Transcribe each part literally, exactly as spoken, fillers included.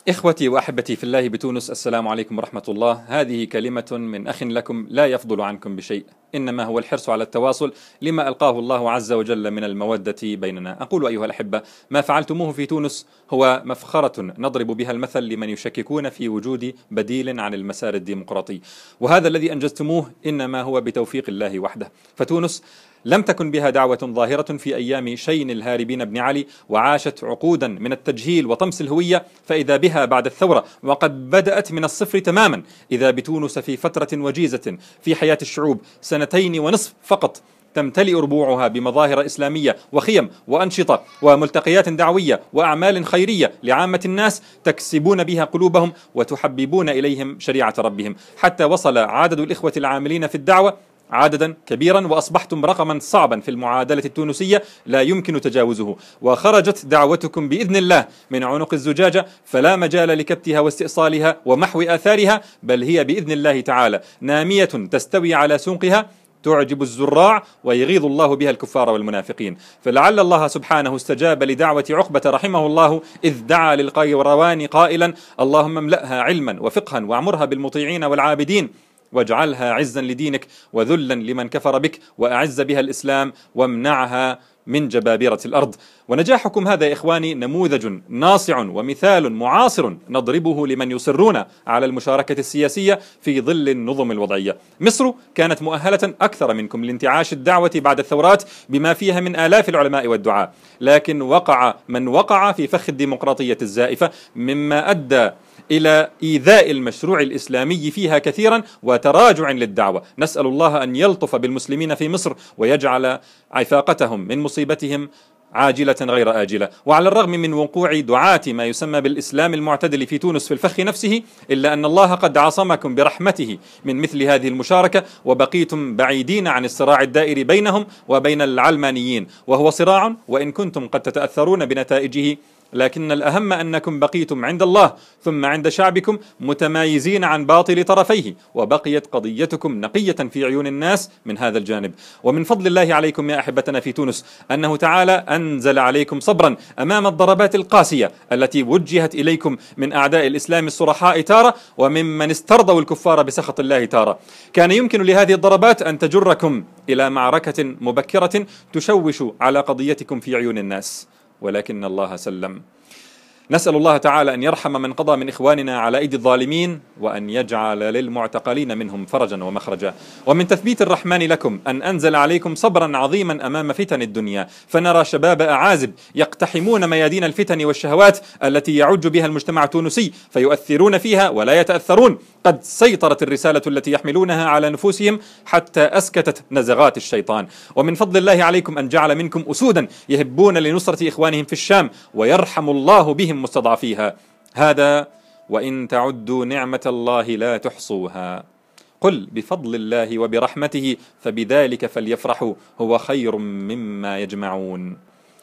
إخوتي وأحبتي في الله بتونس، السلام عليكم ورحمة الله. هذه كلمة من أخ لكم لا يفضل عنكم بشيء، إنما هو الحرص على التواصل لما ألقاه الله عز وجل من المودة بيننا. أقول أيها الأحبة، ما فعلتموه في تونس هو مفخرة نضرب بها المثل لمن يشككون في وجود بديل عن المسار الديمقراطي، وهذا الذي أنجزتموه إنما هو بتوفيق الله وحده. فتونس لم تكن بها دعوة ظاهرة في أيام شين الهاربين بن علي، وعاشت عقودا من التجهيل وطمس الهوية، فإذا بها بعد الثورة وقد بدأت من الصفر تماما. إذا بتونس في فترة وجيزة في حياة الشعوب، سنتين ونصف فقط، تمتلئ ربوعها بمظاهر إسلامية وخيم وأنشطة وملتقيات دعوية وأعمال خيرية لعامة الناس، تكسبون بها قلوبهم وتحببون إليهم شريعة ربهم، حتى وصل عدد الإخوة العاملين في الدعوة عددا كبيرا، وأصبحتم رقما صعبا في المعادلة التونسية لا يمكن تجاوزه. وخرجت دعوتكم بإذن الله من عنق الزجاجة، فلا مجال لكبتها واستئصالها ومحو آثارها، بل هي بإذن الله تعالى نامية تستوي على سوقها، تعجب الزراع ويغيظ الله بها الكفار والمنافقين. فلعل الله سبحانه استجاب لدعوة عقبة رحمه الله، إذ دعا للقيروان قائلا: اللهم املأها علما وفقها واعمرها بالمطيعين والعابدين، واجعلها عزا لدينك وذلا لمن كفر بك، وأعز بها الإسلام وامنعها من جبابرة الأرض. ونجاحكم هذا يا إخواني نموذج ناصع ومثال معاصر نضربه لمن يصرون على المشاركة السياسية في ظل النظم الوضعية. مصر كانت مؤهلة أكثر منكم لانتعاش الدعوة بعد الثورات بما فيها من آلاف العلماء والدعاء، لكن وقع من وقع في فخ الديمقراطية الزائفة، مما أدى إلى إيذاء المشروع الإسلامي فيها كثيرا وتراجع للدعوة. نسأل الله أن يلطف بالمسلمين في مصر ويجعل عفاقتهم من مصيبتهم عاجلة غير آجلة. وعلى الرغم من وقوع دعاة ما يسمى بالإسلام المعتدل في تونس في الفخ نفسه، إلا أن الله قد عصمكم برحمته من مثل هذه المشاركة، وبقيتم بعيدين عن الصراع الدائر بينهم وبين العلمانيين، وهو صراع وإن كنتم قد تتأثرون بنتائجه، لكن الأهم أنكم بقيتم عند الله ثم عند شعبكم متمايزين عن باطل طرفيه، وبقيت قضيتكم نقية في عيون الناس من هذا الجانب. ومن فضل الله عليكم يا أحبتنا في تونس أنه تعالى أنزل عليكم صبرا أمام الضربات القاسية التي وجهت إليكم من أعداء الإسلام الصرحاء تارة، وممن استرضوا الكفار بسخط الله تارة. كان يمكن لهذه الضربات أن تجركم إلى معركة مبكرة تشوش على قضيتكم في عيون الناس، ولكن الله سلم. نسأل الله تعالى أن يرحم من قضى من إخواننا على أيدي الظالمين، وأن يجعل للمعتقلين منهم فرجا ومخرجا. ومن تثبيت الرحمن لكم أن أنزل عليكم صبرا عظيما أمام فتن الدنيا، فنرى شباب أعازب يقتحمون ميادين الفتن والشهوات التي يعج بها المجتمع التونسي، فيؤثرون فيها ولا يتأثرون. قد سيطرت الرسالة التي يحملونها على نفوسهم حتى أسكتت نزغات الشيطان. ومن فضل الله عليكم أن جعل منكم أسودا يهبون لنصرة إخوانهم في الشام، ويرحم الله بهم مستضعفيها. هذا وإن تعدوا نعمة الله لا تحصوها. قل بفضل الله وبرحمته فبذلك فليفرحوا هو خير مما يجمعون.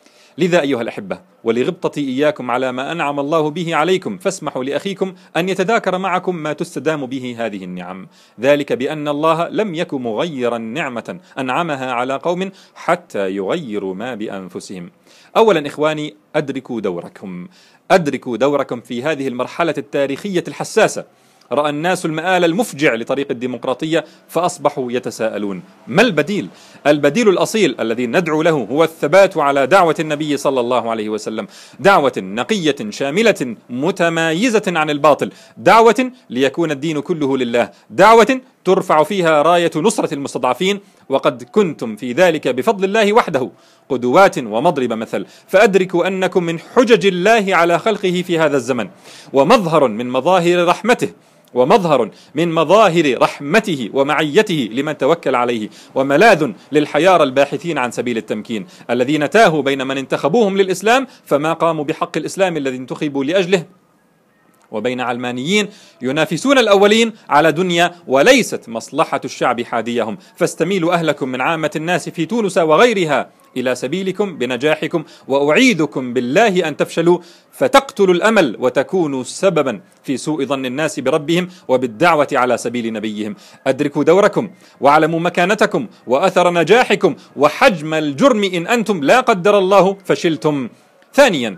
لذا أيها الأحبة، ولغبطتي إياكم على ما أنعم الله به عليكم، فاسمحوا لأخيكم أن يتذاكر معكم ما تستدام به هذه النعم، ذلك بأن الله لم يك مغيرا نعمة أنعمها على قوم حتى يغيروا ما بأنفسهم. أولا إخواني، أدركوا دوركم، أدركوا دوركم في هذه المرحلة التاريخية الحساسة. رأى الناس المآل المفجع لطريق الديمقراطية فأصبحوا يتساءلون: ما البديل؟ البديل الأصيل الذي ندعو له هو الثبات على دعوة النبي صلى الله عليه وسلم، دعوة نقية شاملة متمايزة عن الباطل، دعوة ليكون الدين كله لله، دعوة ترفع فيها راية نصرة المستضعفين، وقد كنتم في ذلك بفضل الله وحده قدوات ومضرب مثل. فأدركوا أنكم من حجج الله على خلقه في هذا الزمن، ومظهر من مظاهر رحمته، ومظهر من مظاهر رحمته ومعيته لمن توكل عليه، وملاذ للحيار الباحثين عن سبيل التمكين، الذين تاهوا بين من انتخبوهم للإسلام فما قاموا بحق الإسلام الذي انتخبوا لأجله، وبين علمانيين ينافسون الأولين على دنيا وليست مصلحة الشعب حاديهم. فاستميلوا أهلكم من عامة الناس في تونس وغيرها إلى سبيلكم بنجاحكم، وأعيدكم بالله أن تفشلوا فتقتلوا الأمل وتكونوا سببا في سوء ظن الناس بربهم وبالدعوة على سبيل نبيهم. أدركوا دوركم واعلموا مكانتكم وأثر نجاحكم وحجم الجرم إن أنتم لا قدر الله فشلتم. ثانيا،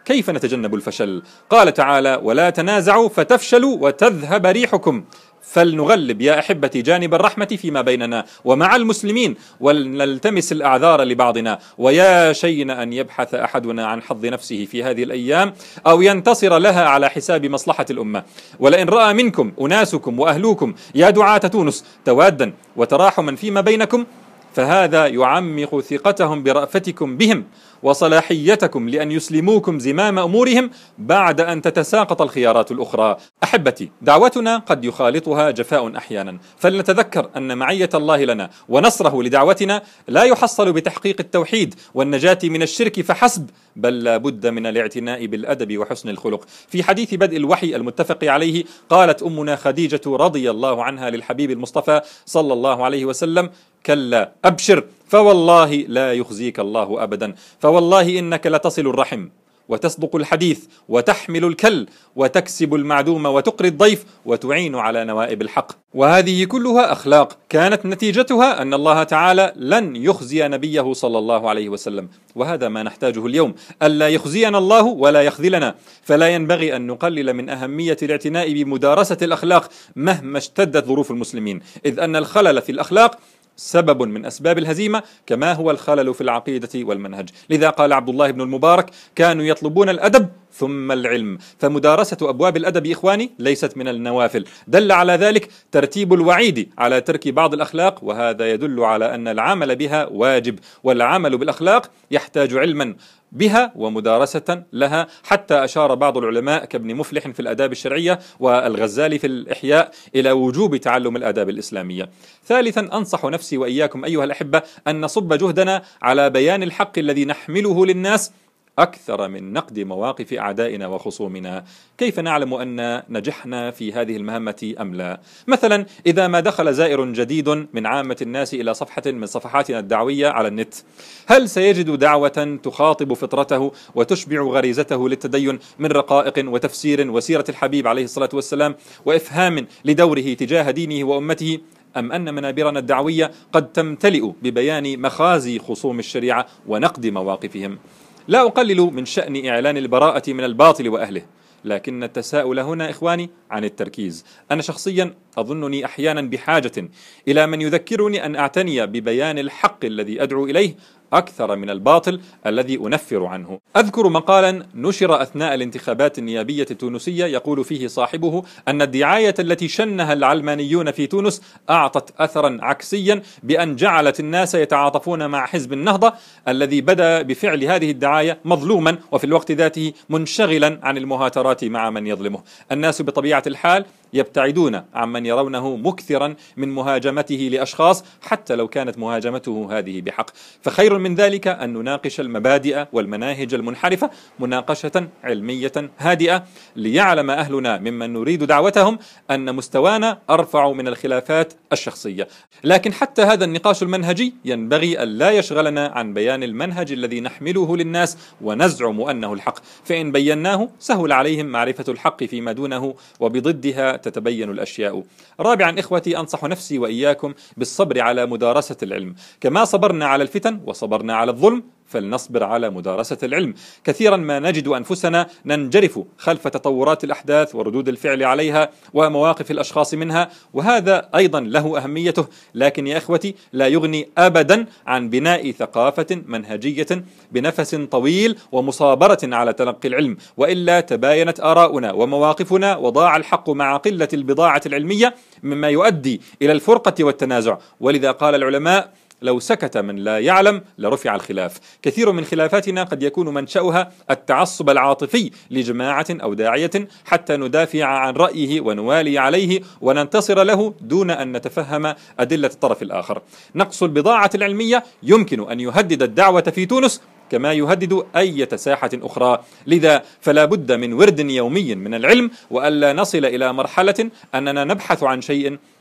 كيف نتجنب الفشل؟ قال تعالى: ولا تنازعوا فتفشلوا وتذهب ريحكم. فلنغلب يا أحبتي جانب الرحمة فيما بيننا ومع المسلمين، ولنلتمس الأعذار لبعضنا. ويا شينا أن يبحث أحدنا عن حظ نفسه في هذه الأيام أو ينتصر لها على حساب مصلحة الأمة. ولئن رأى منكم أناسكم وأهلوكم يا دعاة تونس توادا وتراحما فيما بينكم، فهذا يعمق ثقتهم برأفتكم بهم وصلاحيتكم لأن يسلموكم زمام أمورهم بعد أن تتساقط الخيارات الأخرى. أحبتي، دعوتنا قد يخالطها جفاء أحيانا، فلنتذكر أن معية الله لنا ونصره لدعوتنا لا يحصل بتحقيق التوحيد والنجاة من الشرك فحسب، بل لا بد من الاعتناء بالأدب وحسن الخلق. في حديث بدء الوحي المتفق عليه قالت أمنا خديجة رضي الله عنها للحبيب المصطفى صلى الله عليه وسلم: كلا أبشر فوالله لا يخزيك الله أبدا، فوالله إنك لتصل الرحم وتصدق الحديث وتحمل الكل وتكسب المعدوم وتقري الضيف وتعين على نوائب الحق. وهذه كلها أخلاق كانت نتيجتها أن الله تعالى لن يخزي نبيه صلى الله عليه وسلم، وهذا ما نحتاجه اليوم، ألا يخزينا الله ولا يخذلنا. فلا ينبغي أن نقلل من أهمية الاعتناء بمدارسة الأخلاق مهما اشتدت ظروف المسلمين، إذ أن الخلل في الأخلاق سبب من أسباب الهزيمة كما هو الخلل في العقيدة والمنهج. لذا قال عبد الله بن المبارك: كانوا يطلبون الأدب ثم العلم. فمدارسة أبواب الأدب إخواني ليست من النوافل، دل على ذلك ترتيب الوعيد على ترك بعض الأخلاق، وهذا يدل على أن العمل بها واجب، والعمل بالأخلاق يحتاج علما بها ومدارسة لها، حتى أشار بعض العلماء كابن مفلح في الآداب الشرعية والغزالي في الإحياء إلى وجوب تعلم الآداب الإسلامية. ثالثا، أنصح نفسي وإياكم أيها الأحبة أن نصب جهدنا على بيان الحق الذي نحمله للناس أكثر من نقد مواقف أعدائنا وخصومنا. كيف نعلم أن نجحنا في هذه المهمة أم لا؟ مثلا، إذا ما دخل زائر جديد من عامة الناس إلى صفحة من صفحاتنا الدعوية على النت، هل سيجد دعوة تخاطب فطرته وتشبع غريزته للتدين من رقائق وتفسير وسيرة الحبيب عليه الصلاة والسلام وإفهام لدوره تجاه دينه وأمته، أم أن منابرنا الدعوية قد تمتلئ ببيان مخازي خصوم الشريعة ونقد مواقفهم؟ لا أقلل من شأن إعلان البراءة من الباطل وأهله، لكن التساؤل هنا إخواني عن التركيز. أنا شخصيا أظنني أحيانا بحاجة إلى من يذكرني أن أعتني ببيان الحق الذي أدعو إليه أكثر من الباطل الذي أنفر عنه. أذكر مقالا نشر أثناء الانتخابات النيابية التونسية يقول فيه صاحبه أن الدعاية التي شنها العلمانيون في تونس أعطت أثرا عكسيا، بأن جعلت الناس يتعاطفون مع حزب النهضة الذي بدأ بفعل هذه الدعاية مظلوما وفي الوقت ذاته منشغلا عن المهاترات مع من يظلمه. الناس بطبيعة الحال يبتعدون عمن يرونه مكثرا من مهاجمته لأشخاص حتى لو كانت مهاجمته هذه بحق، فخير من ذلك أن نناقش المبادئ والمناهج المنحرفة مناقشة علمية هادئة، ليعلم أهلنا ممن نريد دعوتهم أن مستوانا أرفع من الخلافات الشخصية. لكن حتى هذا النقاش المنهجي ينبغي أن لا يشغلنا عن بيان المنهج الذي نحمله للناس ونزعم أنه الحق، فإن بيناه سهل عليهم معرفة الحق فيما دونه، وبضدها تتبين الأشياء. رابعا إخوتي، أنصح نفسي وإياكم بالصبر على مدارسة العلم. كما صبرنا على الفتن وصبرنا على الظلم فلنصبر على مدارسة العلم. كثيرا ما نجد أنفسنا ننجرف خلف تطورات الأحداث وردود الفعل عليها ومواقف الأشخاص منها، وهذا أيضا له أهميته، لكن يا إخوتي لا يغني أبدا عن بناء ثقافة منهجية بنفس طويل ومصابرة على تلقي العلم، وإلا تباينت آراؤنا ومواقفنا وضاع الحق مع قلة البضاعة العلمية، مما يؤدي إلى الفرقة والتنازع. ولذا قال العلماء: لو سكت من لا يعلم لرفع الخلاف. كثير من خلافاتنا قد يكون منشأها التعصب العاطفي لجماعة أو داعية حتى ندافع عن رأيه ونوالي عليه وننتصر له دون أن نتفهم أدلة الطرف الآخر. نقص البضاعة العلمية يمكن أن يهدد الدعوة في تونس كما يهدد أي ساحة أخرى، لذا فلا بد من ورد يومي من العلم، وألا نصل إلى مرحلة أننا نبحث عن شيء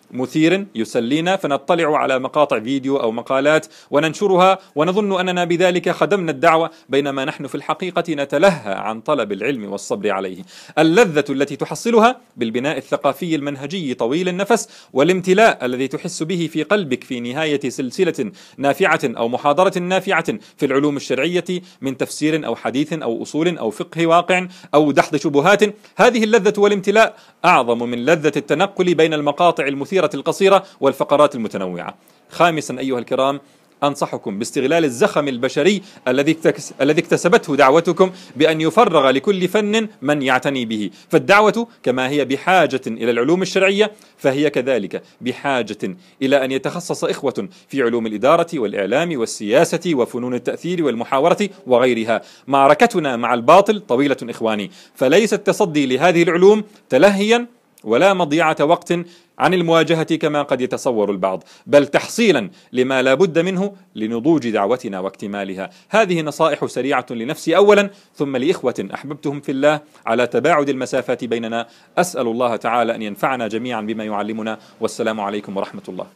مثير يسلينا فنطلع على مقاطع فيديو أو مقالات وننشرها ونظن أننا بذلك خدمنا الدعوة، بينما نحن في الحقيقة نتلهى عن طلب العلم والصبر عليه. اللذة التي تحصلها بالبناء الثقافي المنهجي طويل النفس والامتلاء الذي تحس به في قلبك في نهاية سلسلة نافعة أو محاضرة نافعة في العلوم الشرعية من تفسير أو حديث أو أصول أو فقه واقع أو دحض شبهات، هذه اللذة والامتلاء أعظم من لذة التنقل بين المقاطع المثيرة القصيرة والفقرات المتنوعة. خامسا أيها الكرام، أنصحكم باستغلال الزخم البشري الذي الذي اكتسبته دعوتكم بأن يفرغ لكل فن من يعتني به، فالدعوة كما هي بحاجة إلى العلوم الشرعية فهي كذلك بحاجة إلى أن يتخصص إخوة في علوم الإدارة والإعلام والسياسة وفنون التأثير والمحاورة وغيرها. معركتنا مع الباطل طويلة إخواني، فليس التصدي لهذه العلوم تلهيا ولا مضيعة وقت عن المواجهة كما قد يتصور البعض، بل تحصيلا لما لا بد منه لنضوج دعوتنا واكتمالها. هذه نصائح سريعة لنفسي أولا، ثم لإخوة أحببتهم في الله على تباعد المسافات بيننا. أسأل الله تعالى أن ينفعنا جميعا بما يعلمنا، والسلام عليكم ورحمة الله.